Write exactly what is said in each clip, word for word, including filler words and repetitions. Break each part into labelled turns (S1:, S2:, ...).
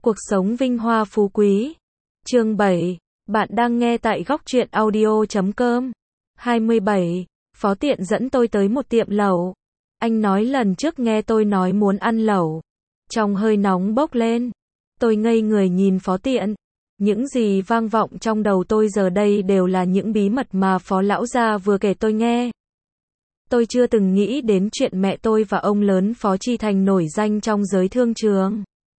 S1: Cuộc sống vinh hoa phú quý. Chương bảy. Bạn đang nghe tại góc truyện audio chấm com. hai mươi bảy. Phó Tiện dẫn tôi tới một tiệm lẩu. Anh nói lần trước nghe tôi nói muốn ăn lẩu. Trong hơi nóng bốc lên. Tôi ngây người nhìn Phó Tiện. Những gì vang vọng trong đầu tôi giờ đây đều là những bí mật mà Phó Lão gia vừa kể tôi nghe. Tôi chưa từng nghĩ đến chuyện mẹ tôi và ông lớn Phó Chi Thành nổi danh trong giới thương trường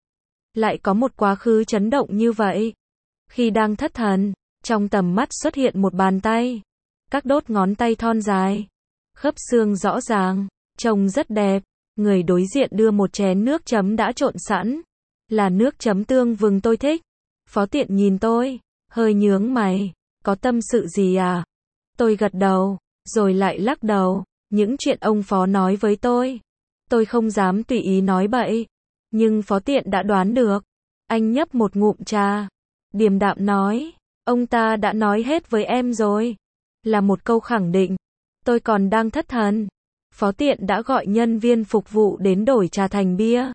S1: lại có một quá khứ chấn động như vậy. Khi đang thất thần, trong tầm mắt xuất hiện một bàn tay. Các đốt ngón tay thon dài, khớp xương rõ ràng, trông rất đẹp. Người đối diện đưa một chén nước chấm đã trộn sẵn. Là nước chấm tương vừng tôi thích. Phó Tiện nhìn tôi, hơi nhướng mày. Có tâm sự gì à? Tôi gật đầu, rồi lại lắc đầu. Những chuyện ông Phó nói với tôi, tôi không dám tùy ý nói bậy. Nhưng Phó Tiện đã đoán được. Anh nhấp một ngụm trà, điềm đạm nói, ông ta đã nói hết với em rồi. Là một câu khẳng định. Tôi còn đang thất thần. Phó Tiện đã gọi nhân viên phục vụ đến đổi trà thành bia.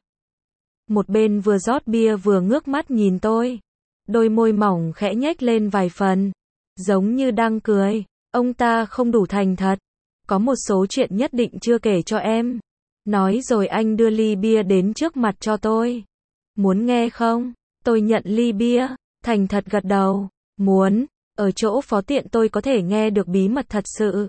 S1: Một bên vừa rót bia vừa ngước mắt nhìn tôi. Đôi môi mỏng khẽ nhếch lên vài phần, giống như đang cười. Ông ta không đủ thành thật. Có một số chuyện nhất định chưa kể cho em. Nói rồi anh đưa ly bia đến trước mặt cho tôi. Muốn nghe không? Tôi nhận ly bia, thành thật gật đầu. Muốn. Ở chỗ Phó Tiện tôi có thể nghe được bí mật thật sự.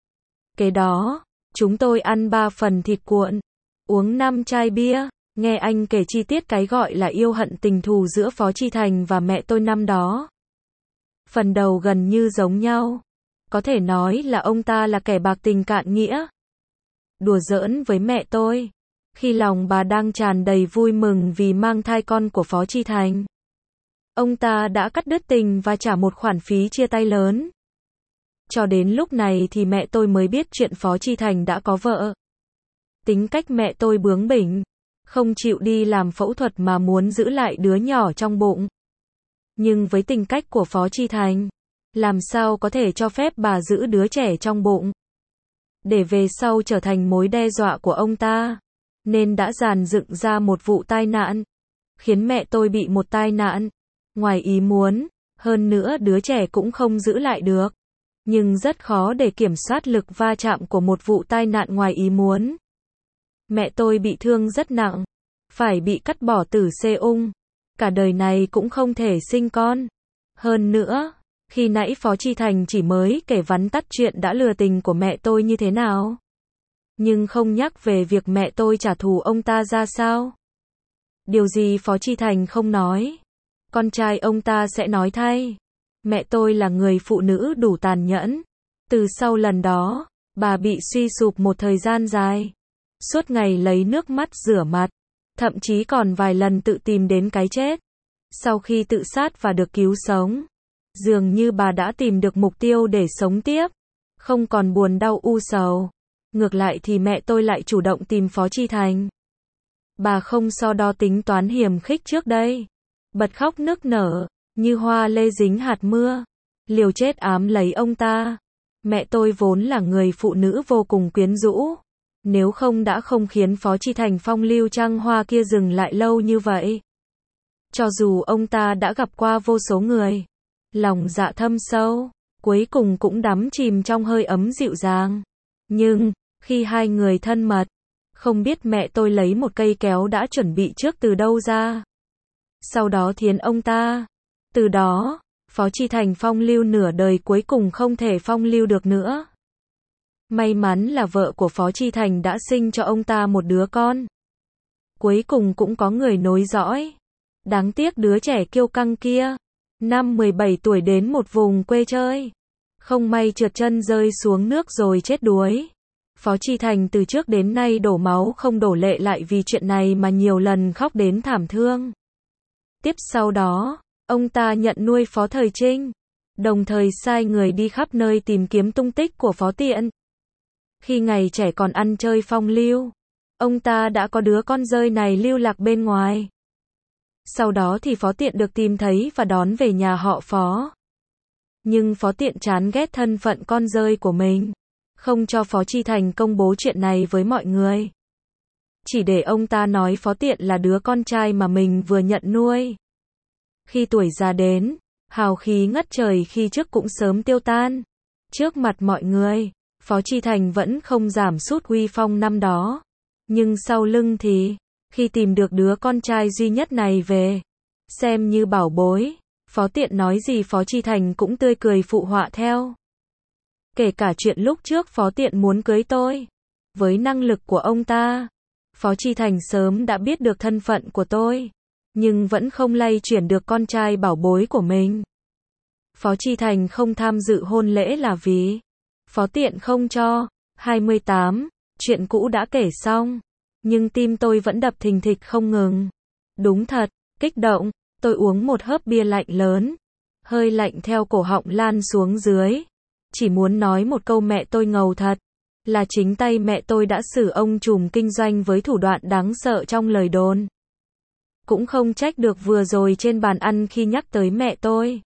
S1: Kế đó, chúng tôi ăn ba phần thịt cuộn, uống năm chai bia, nghe anh kể chi tiết cái gọi là yêu hận tình thù giữa Phó Chi Thành và mẹ tôi năm đó. Phần đầu gần như giống nhau. Có thể nói là ông ta là kẻ bạc tình cạn nghĩa. Đùa giỡn với mẹ tôi. Khi lòng bà đang tràn đầy vui mừng vì mang thai con của Phó Chi Thành, ông ta đã cắt đứt tình và trả một khoản phí chia tay lớn. Cho đến lúc này thì mẹ tôi mới biết chuyện Phó Chi Thành đã có vợ. Tính cách mẹ tôi bướng bỉnh, không chịu đi làm phẫu thuật mà muốn giữ lại đứa nhỏ trong bụng. Nhưng với tính cách của Phó Chi Thành, làm sao có thể cho phép bà giữ đứa trẻ trong bụng, để về sau trở thành mối đe dọa của ông ta. Nên đã dàn dựng ra một vụ tai nạn, khiến mẹ tôi bị một tai nạn ngoài ý muốn. Hơn nữa đứa trẻ cũng không giữ lại được. Nhưng rất khó để kiểm soát lực va chạm của một vụ tai nạn ngoài ý muốn. Mẹ tôi bị thương rất nặng, phải bị cắt bỏ tử xê ung. Cả đời này cũng không thể sinh con. Hơn nữa, khi nãy Phó Chi Thành chỉ mới kể vắn tắt chuyện đã lừa tình của mẹ tôi như thế nào, nhưng không nhắc về việc mẹ tôi trả thù ông ta ra sao. Điều gì Phó Chi Thành không nói, con trai ông ta sẽ nói thay. Mẹ tôi là người phụ nữ đủ tàn nhẫn. Từ sau lần đó, bà bị suy sụp một thời gian dài. Suốt ngày lấy nước mắt rửa mặt, thậm chí còn vài lần tự tìm đến cái chết. Sau khi tự sát và được cứu sống, dường như bà đã tìm được mục tiêu để sống tiếp, không còn buồn đau u sầu. Ngược lại thì mẹ tôi lại chủ động tìm Phó Chi Thành. Bà không so đo tính toán hiềm khích trước đây. Bật khóc nức nở, như hoa lê dính hạt mưa, liều chết ám lấy ông ta. Mẹ tôi vốn là người phụ nữ vô cùng quyến rũ. Nếu không đã không khiến Phó Chi Thành phong lưu trăng hoa kia dừng lại lâu như vậy. Cho dù ông ta đã gặp qua vô số người, lòng dạ thâm sâu, cuối cùng cũng đắm chìm trong hơi ấm dịu dàng. Nhưng, khi hai người thân mật, không biết mẹ tôi lấy một cây kéo đã chuẩn bị trước từ đâu ra. Sau đó thiến ông ta. Từ đó, Phó Chi Thành phong lưu nửa đời cuối cùng không thể phong lưu được nữa. May mắn là vợ của Phó Chi Thành đã sinh cho ông ta một đứa con. Cuối cùng cũng có người nối dõi. Đáng tiếc đứa trẻ kiêu căng kia, năm mười bảy tuổi đến một vùng quê chơi, không may trượt chân rơi xuống nước rồi chết đuối. Phó Chi Thành từ trước đến nay đổ máu không đổ lệ lại vì chuyện này mà nhiều lần khóc đến thảm thương. Tiếp sau đó, ông ta nhận nuôi Phó Thời Trinh, đồng thời sai người đi khắp nơi tìm kiếm tung tích của Phó Tiện. Khi ngày trẻ còn ăn chơi phong lưu, ông ta đã có đứa con dơi này lưu lạc bên ngoài. Sau đó thì Phó Tiện được tìm thấy và đón về nhà họ Phó. Nhưng Phó Tiện chán ghét thân phận con dơi của mình, không cho Phó Chi Thành công bố chuyện này với mọi người. chỉ để ông ta nói Phó Tiện là đứa con trai mà mình vừa nhận nuôi. Khi tuổi già đến, hào khí ngất trời khi trước cũng sớm tiêu tan. Trước mặt mọi người, Phó Chi Thành vẫn không giảm sút uy phong năm đó. Nhưng sau lưng thì, khi tìm được đứa con trai duy nhất này về, xem như bảo bối, Phó Tiện nói gì Phó Chi Thành cũng tươi cười phụ họa theo. Kể cả chuyện lúc trước Phó Tiện muốn cưới tôi. Với năng lực của ông ta, Phó Chi Thành sớm đã biết được thân phận của tôi, nhưng vẫn không lay chuyển được con trai bảo bối của mình. Phó Chi Thành không tham dự hôn lễ là vì Phó Tiện không cho. hai mươi tám, chuyện cũ đã kể xong, nhưng tim tôi vẫn đập thình thịch không ngừng. Đúng thật, kích động, tôi uống một hớp bia lạnh lớn, hơi lạnh theo cổ họng lan xuống dưới. Chỉ muốn nói một câu mẹ tôi ngầu thật, là chính tay mẹ tôi đã xử ông trùm kinh doanh với thủ đoạn đáng sợ trong lời đồn. Cũng không trách được vừa rồi trên bàn ăn khi nhắc tới mẹ tôi.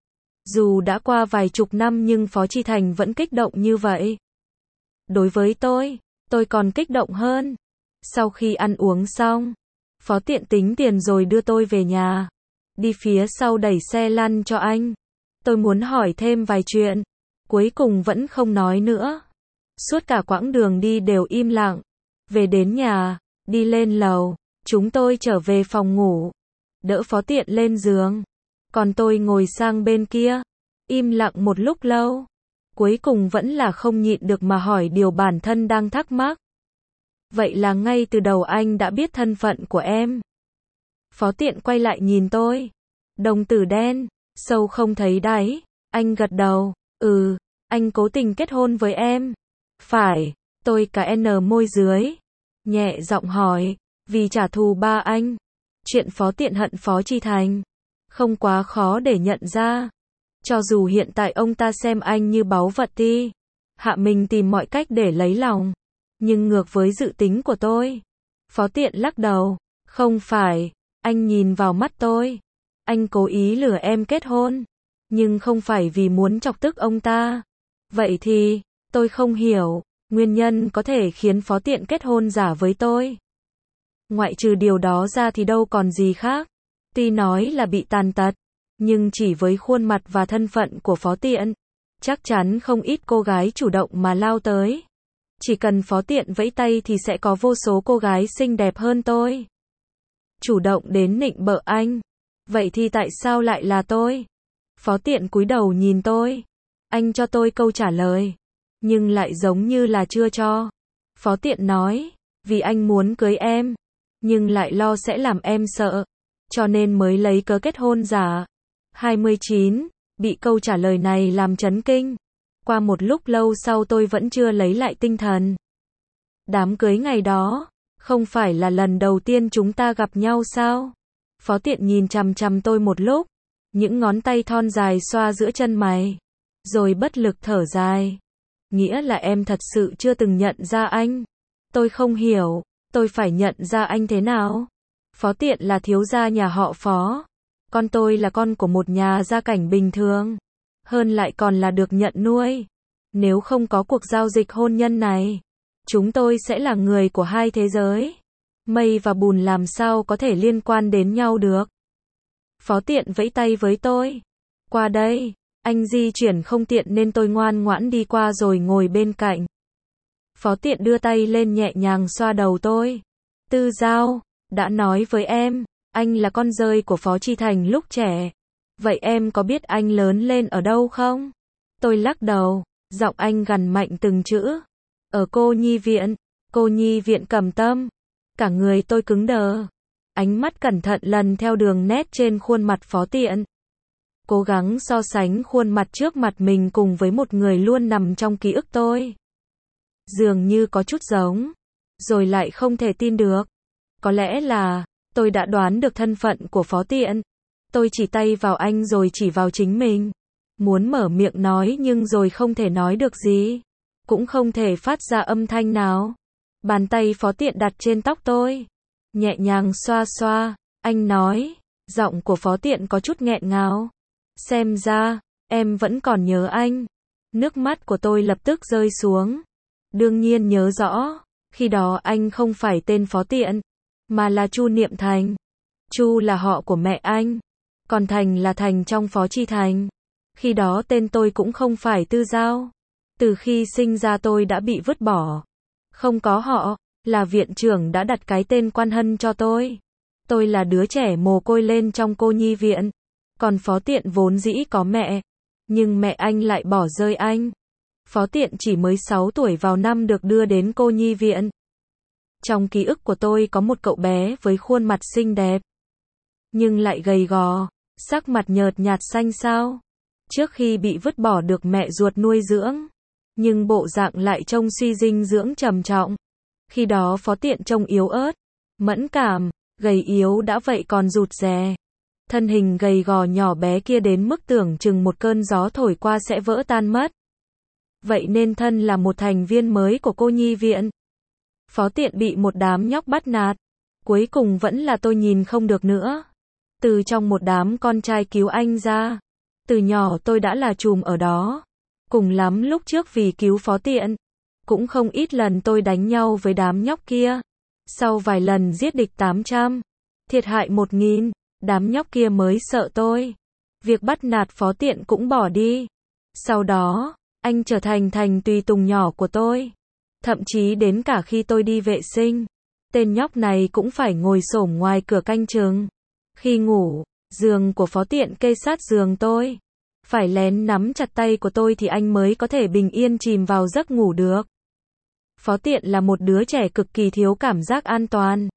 S1: Dù đã qua vài chục năm nhưng Phó Chi Thành vẫn kích động như vậy. Đối với tôi, tôi còn kích động hơn. Sau khi ăn uống xong, Phó Tiện tính tiền rồi đưa tôi về nhà. Đi phía sau đẩy xe lăn cho anh. Tôi muốn hỏi thêm vài chuyện, cuối cùng vẫn không nói nữa. Suốt cả quãng đường đi đều im lặng. Về đến nhà, đi lên lầu, chúng tôi trở về phòng ngủ. Đỡ Phó Tiện lên giường. Còn tôi ngồi sang bên kia, im lặng một lúc lâu. Cuối cùng vẫn là không nhịn được mà hỏi điều bản thân đang thắc mắc. Vậy là ngay từ đầu anh đã biết thân phận của em? Phó Tiện quay lại nhìn tôi. Đồng tử đen, sâu không thấy đáy. Anh gật đầu. Ừ, anh cố tình kết hôn với em. Phải, tôi cả n môi dưới. Nhẹ giọng hỏi, vì trả thù ba anh. Chuyện Phó Tiện hận Phó Chi Thành không quá khó để nhận ra. Cho dù hiện tại ông ta xem anh như báu vật đi, hạ mình tìm mọi cách để lấy lòng. Nhưng ngược với dự tính của tôi. Phó Tiện lắc đầu. Không phải, anh nhìn vào mắt tôi. Anh cố ý lừa em kết hôn. Nhưng không phải vì muốn chọc tức ông ta. Vậy thì, tôi không hiểu, nguyên nhân có thể khiến Phó Tiện kết hôn giả với tôi. Ngoại trừ điều đó ra thì đâu còn gì khác. Tuy nói là bị tàn tật, nhưng chỉ với khuôn mặt và thân phận của Phó Tiện, chắc chắn không ít cô gái chủ động mà lao tới. Chỉ cần Phó Tiện vẫy tay thì sẽ có vô số cô gái xinh đẹp hơn tôi chủ động đến nịnh bợ anh. Vậy thì tại sao lại là tôi? Phó Tiện cúi đầu nhìn tôi. Anh cho tôi câu trả lời, nhưng lại giống như là chưa cho. Phó Tiện nói, vì anh muốn cưới em, nhưng lại lo sẽ làm em sợ, cho nên mới lấy cớ kết hôn giả. hai mươi chín, bị câu trả lời này làm chấn kinh. Qua một lúc lâu sau tôi vẫn chưa lấy lại tinh thần. Đám cưới ngày đó, không phải là lần đầu tiên chúng ta gặp nhau sao? Phó Tiện nhìn chằm chằm tôi một lúc, những ngón tay thon dài xoa giữa chân mày, rồi bất lực thở dài. Nghĩa là em thật sự chưa từng nhận ra anh. Tôi không hiểu, tôi phải nhận ra anh thế nào? Phó Tiện là thiếu gia nhà họ Phó. Con tôi là con của một nhà gia cảnh bình thường. Hơn lại còn là được nhận nuôi. Nếu không có cuộc giao dịch hôn nhân này, chúng tôi sẽ là người của hai thế giới. Mây và bùn làm sao có thể liên quan đến nhau được? Phó Tiện vẫy tay với tôi. Qua đây, anh di chuyển không tiện nên tôi ngoan ngoãn đi qua rồi ngồi bên cạnh. Phó Tiện đưa tay lên nhẹ nhàng xoa đầu tôi. Tư Giao, đã nói với em, anh là con rơi của Phó Chi Thành lúc trẻ. Vậy em có biết anh lớn lên ở đâu không? Tôi lắc đầu, giọng anh gằn mạnh từng chữ. Ở cô nhi viện, cô nhi viện Cẩm Tâm. Cả người tôi cứng đờ. Ánh mắt cẩn thận lần theo đường nét trên khuôn mặt Phó Tiện. Cố gắng so sánh khuôn mặt trước mặt mình cùng với một người luôn nằm trong ký ức tôi. Dường như có chút giống, rồi lại không thể tin được. Có lẽ là, tôi đã đoán được thân phận của Phó Tiện. Tôi chỉ tay vào anh rồi chỉ vào chính mình. Muốn mở miệng nói nhưng rồi không thể nói được gì. Cũng không thể phát ra âm thanh nào. Bàn tay Phó Tiện đặt trên tóc tôi. Nhẹ nhàng xoa xoa. Anh nói. Giọng của Phó Tiện có chút nghẹn ngào. Xem ra, em vẫn còn nhớ anh. Nước mắt của tôi lập tức rơi xuống. Đương nhiên nhớ rõ. Khi đó anh không phải tên Phó Tiện, mà là Chu Niệm Thành. Chu là họ của mẹ anh, còn Thành là Thành trong Phó Chi Thành. Khi đó tên tôi cũng không phải Tư Giao. Từ khi sinh ra tôi đã bị vứt bỏ. Không có họ, là viện trưởng đã đặt cái tên Quan Hân cho tôi. Tôi là đứa trẻ mồ côi lên trong cô nhi viện. Còn Phó Tiện vốn dĩ có mẹ, nhưng mẹ anh lại bỏ rơi anh. Phó Tiện chỉ mới sáu tuổi vào năm được đưa đến cô nhi viện. Trong ký ức của tôi có một cậu bé với khuôn mặt xinh đẹp, nhưng lại gầy gò, sắc mặt nhợt nhạt xanh xao. Trước khi bị vứt bỏ được mẹ ruột nuôi dưỡng, nhưng bộ dạng lại trông suy dinh dưỡng trầm trọng. Khi đó Phó Tiện trông yếu ớt, mẫn cảm, gầy yếu đã vậy còn rụt rè. Thân hình gầy gò nhỏ bé kia đến mức tưởng chừng một cơn gió thổi qua sẽ vỡ tan mất. Vậy nên thân là một thành viên mới của cô nhi viện. Phó Tiện bị một đám nhóc bắt nạt. Cuối cùng vẫn là tôi nhìn không được nữa. Từ trong một đám con trai cứu anh ra. Từ nhỏ tôi đã là trùm ở đó. Cùng lắm lúc trước vì cứu Phó Tiện. Cũng không ít lần tôi đánh nhau với đám nhóc kia. Sau vài lần giết địch tám trăm, thiệt hại một nghìn, đám nhóc kia mới sợ tôi. Việc bắt nạt Phó Tiện cũng bỏ đi. Sau đó, anh trở thành thành tùy tùng nhỏ của tôi. Thậm chí đến cả khi tôi đi vệ sinh, tên nhóc này cũng phải ngồi xổm ngoài cửa canh chừng. Khi ngủ, giường của Phó Tiện kê sát giường tôi. Phải lén nắm chặt tay của tôi thì anh mới có thể bình yên chìm vào giấc ngủ được. Phó Tiện là một đứa trẻ cực kỳ thiếu cảm giác an toàn.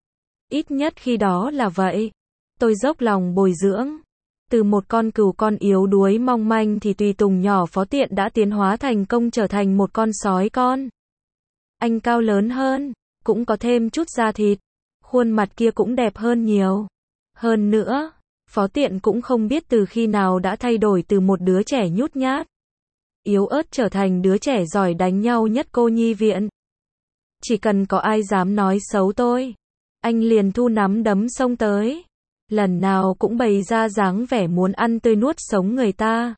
S1: Ít nhất khi đó là vậy. Tôi dốc lòng bồi dưỡng. Từ một con cừu con yếu đuối mong manh thì tùy tùng nhỏ Phó Tiện đã tiến hóa thành công trở thành một con sói con. Anh cao lớn hơn, cũng có thêm chút da thịt. Khuôn mặt kia cũng đẹp hơn nhiều. Hơn nữa, Phó Tiện cũng không biết từ khi nào đã thay đổi từ một đứa trẻ nhút nhát, yếu ớt trở thành đứa trẻ giỏi đánh nhau nhất cô nhi viện. Chỉ cần có ai dám nói xấu tôi, anh liền thu nắm đấm xông tới. Lần nào cũng bày ra dáng vẻ muốn ăn tươi nuốt sống người ta.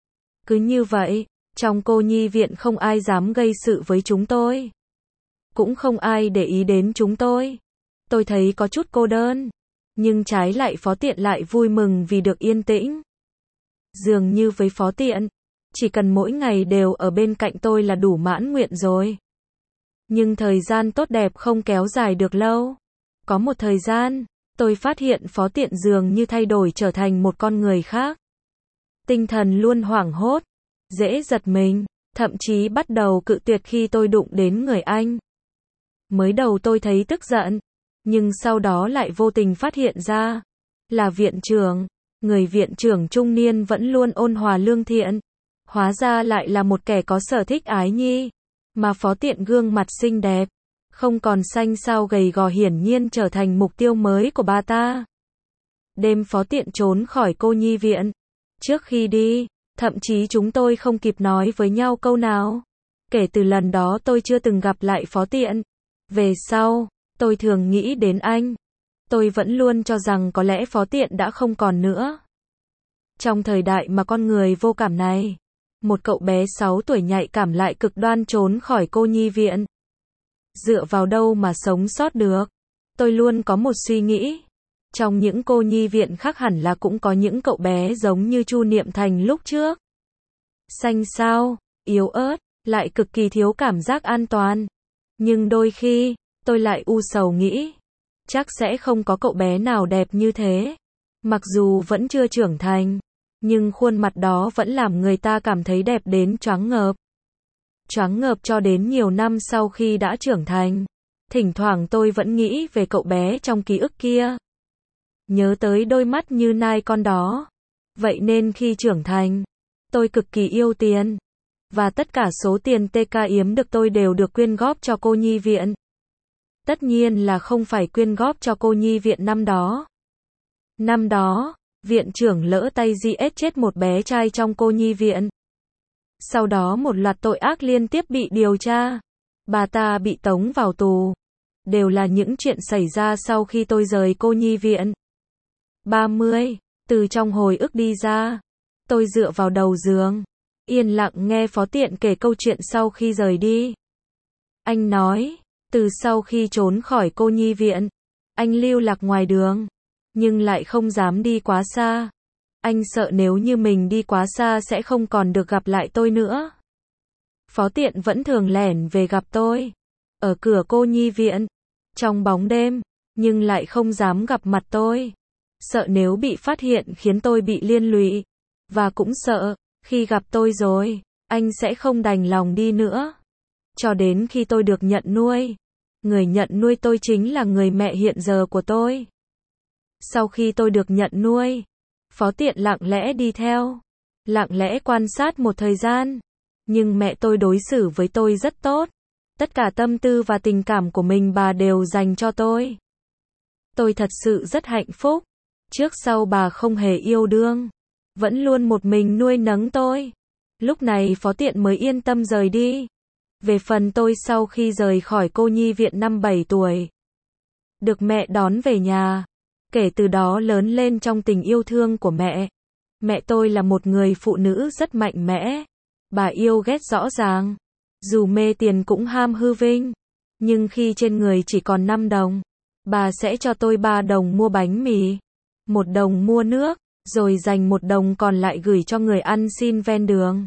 S1: Cứ như vậy, trong cô nhi viện không ai dám gây sự với chúng tôi. Cũng không ai để ý đến chúng tôi. Tôi thấy có chút cô đơn. Nhưng trái lại Phó Tiện lại vui mừng vì được yên tĩnh. Dường như với Phó Tiện, chỉ cần mỗi ngày đều ở bên cạnh tôi là đủ mãn nguyện rồi. Nhưng thời gian tốt đẹp không kéo dài được lâu. Có một thời gian, tôi phát hiện Phó Tiện dường như thay đổi trở thành một con người khác. Tinh thần luôn hoảng hốt, dễ giật mình, thậm chí bắt đầu cự tuyệt khi tôi đụng đến người anh. Mới đầu tôi thấy tức giận, nhưng sau đó lại vô tình phát hiện ra, là viện trưởng, người viện trưởng trung niên vẫn luôn ôn hòa lương thiện. Hóa ra lại là một kẻ có sở thích ái nhi, mà Phó Tiện gương mặt xinh đẹp, không còn xanh xao gầy gò hiển nhiên trở thành mục tiêu mới của bà ta. Đêm Phó Tiện trốn khỏi cô nhi viện. Trước khi đi, thậm chí chúng tôi không kịp nói với nhau câu nào. Kể từ lần đó tôi chưa từng gặp lại Phó Tiện. Về sau, tôi thường nghĩ đến anh. Tôi vẫn luôn cho rằng có lẽ Phó Tiện đã không còn nữa. Trong thời đại mà con người vô cảm này, một cậu bé sáu tuổi nhạy cảm lại cực đoan trốn khỏi cô nhi viện. Dựa vào đâu mà sống sót được? Tôi luôn có một suy nghĩ. Trong những cô nhi viện khác hẳn là cũng có những cậu bé giống như Chu Niệm Thành lúc trước. Xanh xao, yếu ớt, lại cực kỳ thiếu cảm giác an toàn. Nhưng đôi khi, tôi lại u sầu nghĩ, chắc sẽ không có cậu bé nào đẹp như thế. Mặc dù vẫn chưa trưởng thành, nhưng khuôn mặt đó vẫn làm người ta cảm thấy đẹp đến choáng ngợp. Choáng ngợp cho đến nhiều năm sau khi đã trưởng thành. Thỉnh thoảng tôi vẫn nghĩ về cậu bé trong ký ức kia. Nhớ tới đôi mắt như nai con đó. Vậy nên khi trưởng thành, tôi cực kỳ yêu tiền. Và tất cả số tiền tê ca yếm được tôi đều được quyên góp cho cô nhi viện. Tất nhiên là không phải quyên góp cho cô nhi viện năm đó. Năm đó, viện trưởng lỡ tay giết chết một bé trai trong cô nhi viện. Sau đó một loạt tội ác liên tiếp bị điều tra. Bà ta bị tống vào tù. Đều là những chuyện xảy ra sau khi tôi rời cô nhi viện. ba mươi. Từ trong hồi ức đi ra. Tôi dựa vào đầu giường. Yên lặng nghe Phó Tiện kể câu chuyện sau khi rời đi. Anh nói, Từ sau khi trốn khỏi cô nhi viện, anh lưu lạc ngoài đường, nhưng lại không dám đi quá xa. Anh sợ nếu như mình đi quá xa sẽ không còn được gặp lại tôi nữa. Phó Tiện vẫn thường lẻn về gặp tôi, ở cửa cô nhi viện, trong bóng đêm, nhưng lại không dám gặp mặt tôi. Sợ nếu bị phát hiện khiến tôi bị liên lụy, và cũng sợ, khi gặp tôi rồi, anh sẽ không đành lòng đi nữa. Cho đến khi tôi được nhận nuôi, người nhận nuôi tôi chính là người mẹ hiện giờ của tôi. Sau khi tôi được nhận nuôi, Phó Tiện lặng lẽ đi theo, lặng lẽ quan sát một thời gian, nhưng mẹ tôi đối xử với tôi rất tốt. Tất cả tâm tư và tình cảm của mình bà đều dành cho tôi. Tôi thật sự rất hạnh phúc. Trước sau bà không hề yêu đương, vẫn luôn một mình nuôi nấng tôi. Lúc này Phó Tiện mới yên tâm rời đi. Về phần tôi, sau khi rời khỏi cô nhi viện năm bảy tuổi, được mẹ đón về nhà, kể từ đó lớn lên trong tình yêu thương của mẹ. Mẹ tôi là một người phụ nữ rất mạnh mẽ. Bà yêu ghét rõ ràng, dù mê tiền cũng ham hư vinh. Nhưng khi trên người chỉ còn năm đồng, bà sẽ cho tôi ba đồng mua bánh mì, một đồng mua nước, rồi dành một đồng còn lại gửi cho người ăn xin ven đường.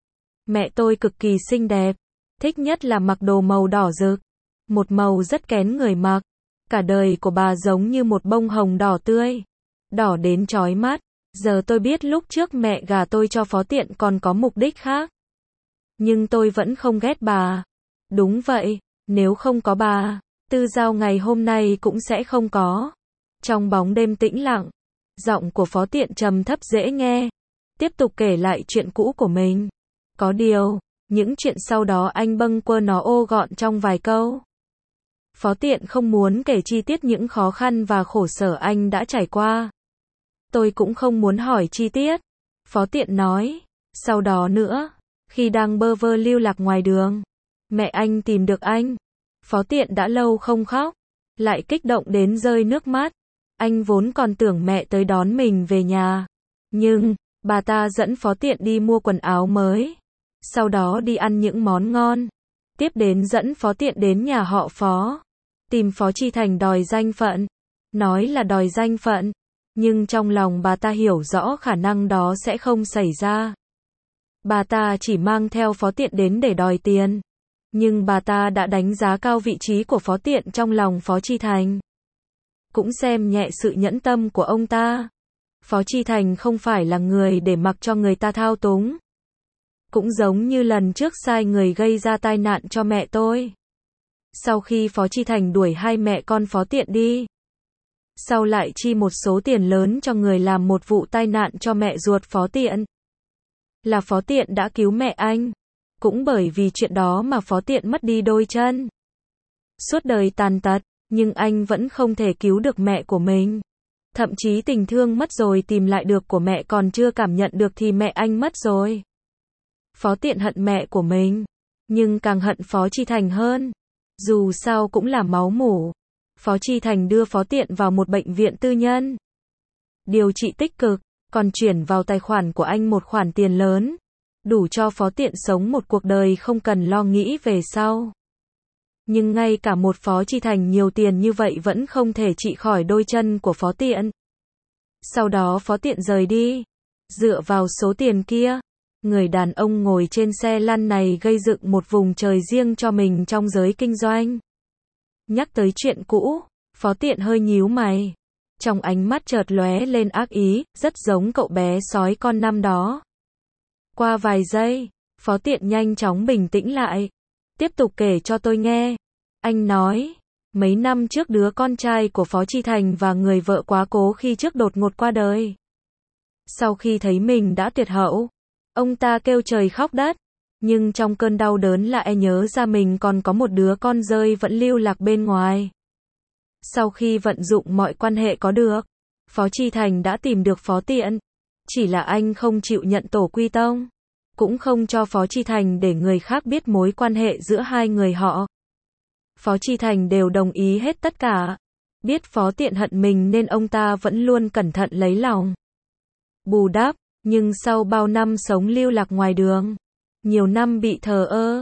S1: Mẹ tôi cực kỳ xinh đẹp, thích nhất là mặc đồ màu đỏ rực, một màu rất kén người mặc. Cả đời của bà giống như một bông hồng đỏ tươi, đỏ đến chói mắt. Giờ tôi biết lúc trước mẹ gả tôi cho Phó Tiện còn có mục đích khác. Nhưng tôi vẫn không ghét bà. Đúng vậy, nếu không có bà, Tư Giao ngày hôm nay cũng sẽ không có. Trong bóng đêm tĩnh lặng, giọng của Phó Tiện trầm thấp dễ nghe, tiếp tục kể lại chuyện cũ của mình. Có điều, những chuyện sau đó anh bâng quơ nó ô gọn trong vài câu. Phó Tiện không muốn kể chi tiết những khó khăn và khổ sở anh đã trải qua. Tôi cũng không muốn hỏi chi tiết. Phó Tiện nói, sau đó nữa, khi đang bơ vơ lưu lạc ngoài đường, mẹ anh tìm được anh. Phó Tiện đã lâu không khóc, lại kích động đến rơi nước mắt. Anh vốn còn tưởng mẹ tới đón mình về nhà, nhưng bà ta dẫn Phó Tiện đi mua quần áo mới, sau đó đi ăn những món ngon. Tiếp đến dẫn Phó Tiện đến nhà họ Phó, tìm Phó Chi Thành đòi danh phận. Nói là đòi danh phận, nhưng trong lòng bà ta hiểu rõ khả năng đó sẽ không xảy ra. Bà ta chỉ mang theo Phó Tiện đến để đòi tiền. Nhưng bà ta đã đánh giá cao vị trí của Phó Tiện trong lòng Phó Chi Thành, cũng xem nhẹ sự nhẫn tâm của ông ta. Phó Chi Thành không phải là người để mặc cho người ta thao túng. Cũng giống như lần trước sai người gây ra tai nạn cho mẹ tôi. Sau khi Phó Chi Thành đuổi hai mẹ con Phó Tiện đi, sau lại chi một số tiền lớn cho người làm một vụ tai nạn cho mẹ ruột Phó Tiện. Là Phó Tiện đã cứu mẹ anh. Cũng bởi vì chuyện đó mà Phó Tiện mất đi đôi chân. Suốt đời tàn tật, nhưng anh vẫn không thể cứu được mẹ của mình. Thậm chí tình thương mất rồi tìm lại được của mẹ còn chưa cảm nhận được thì mẹ anh mất rồi. Phó Tiện hận mẹ của mình, nhưng càng hận Phó Chi Thành hơn. Dù sao cũng là máu mủ. Phó Chi Thành đưa Phó Tiện vào một bệnh viện tư nhân, điều trị tích cực, còn chuyển vào tài khoản của anh một khoản tiền lớn, đủ cho Phó Tiện sống một cuộc đời không cần lo nghĩ về sau. Nhưng ngay cả một Phó Chi Thành nhiều tiền như vậy vẫn không thể trị khỏi đôi chân của Phó Tiện. Sau đó Phó Tiện rời đi. Dựa vào số tiền kia, người đàn ông ngồi trên xe lăn này gây dựng một vùng trời riêng cho mình trong giới kinh doanh. Nhắc tới chuyện cũ, Phó Tiện hơi nhíu mày. Trong ánh mắt chợt lóe lên ác ý, rất giống cậu bé sói con năm đó. Qua vài giây, Phó Tiện nhanh chóng bình tĩnh lại. Tiếp tục kể cho tôi nghe. Anh nói, mấy năm trước đứa con trai của Phó Chi Thành và người vợ quá cố khi trước đột ngột qua đời. Sau khi thấy mình đã tuyệt hậu, ông ta kêu trời khóc đất. Nhưng trong cơn đau đớn lại nhớ ra mình còn có một đứa con rơi vẫn lưu lạc bên ngoài. Sau khi vận dụng mọi quan hệ có được, Phó Chi Thành đã tìm được Phó Tiện. Chỉ là anh không chịu nhận tổ quy tông, cũng không cho Phó Chi Thành để người khác biết mối quan hệ giữa hai người họ. Phó Chi Thành đều đồng ý hết tất cả. Biết Phó Tiện hận mình nên ông ta vẫn luôn cẩn thận lấy lòng, bù đắp. Nhưng sau bao năm sống lưu lạc ngoài đường, nhiều năm bị thờ ơ,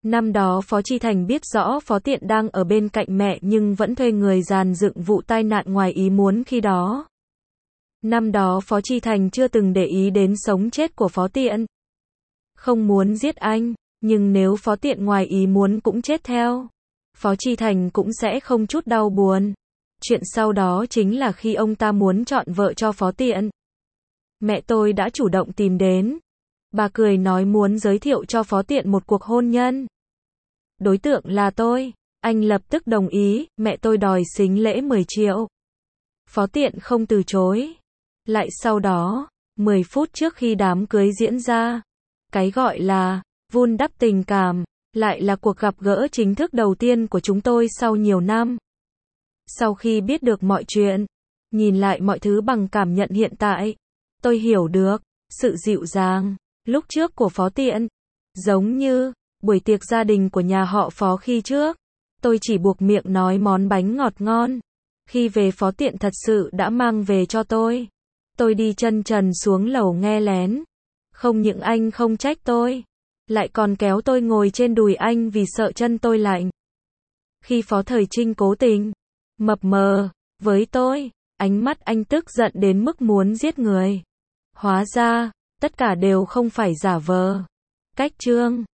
S1: Năm đó Phó Chi Thành biết rõ Phó Tiện đang ở bên cạnh mẹ nhưng vẫn thuê người dàn dựng vụ tai nạn ngoài ý muốn khi đó. Năm đó Phó Chi Thành chưa từng để ý đến sống chết của Phó Tiện. Không muốn giết anh, nhưng nếu Phó Tiện ngoài ý muốn cũng chết theo, Phó Chi Thành cũng sẽ không chút đau buồn. Chuyện sau đó chính là khi ông ta muốn chọn vợ cho Phó Tiện, mẹ tôi đã chủ động tìm đến. Bà cười nói muốn giới thiệu cho Phó Tiện một cuộc hôn nhân. Đối tượng là tôi. Anh lập tức đồng ý, mẹ tôi đòi sính lễ mười triệu. Phó Tiện không từ chối. Lại sau đó, mười phút trước khi đám cưới diễn ra, cái gọi là vun đắp tình cảm, lại là cuộc gặp gỡ chính thức đầu tiên của chúng tôi sau nhiều năm. Sau khi biết được mọi chuyện, nhìn lại mọi thứ bằng cảm nhận hiện tại, tôi hiểu được sự dịu dàng lúc trước của Phó Tiện. Giống như buổi tiệc gia đình của nhà họ Phó khi trước, tôi chỉ buộc miệng nói món bánh ngọt ngon. Khi về Phó Tiện thật sự đã mang về cho tôi. Tôi đi chân trần xuống lầu nghe lén. Không những anh không trách tôi, lại còn kéo tôi ngồi trên đùi anh vì sợ chân tôi lạnh. Khi Phó Thời Trinh cố tình mập mờ với tôi, ánh mắt anh tức giận đến mức muốn giết người. Hóa ra, tất cả đều không phải giả vờ. Cách chương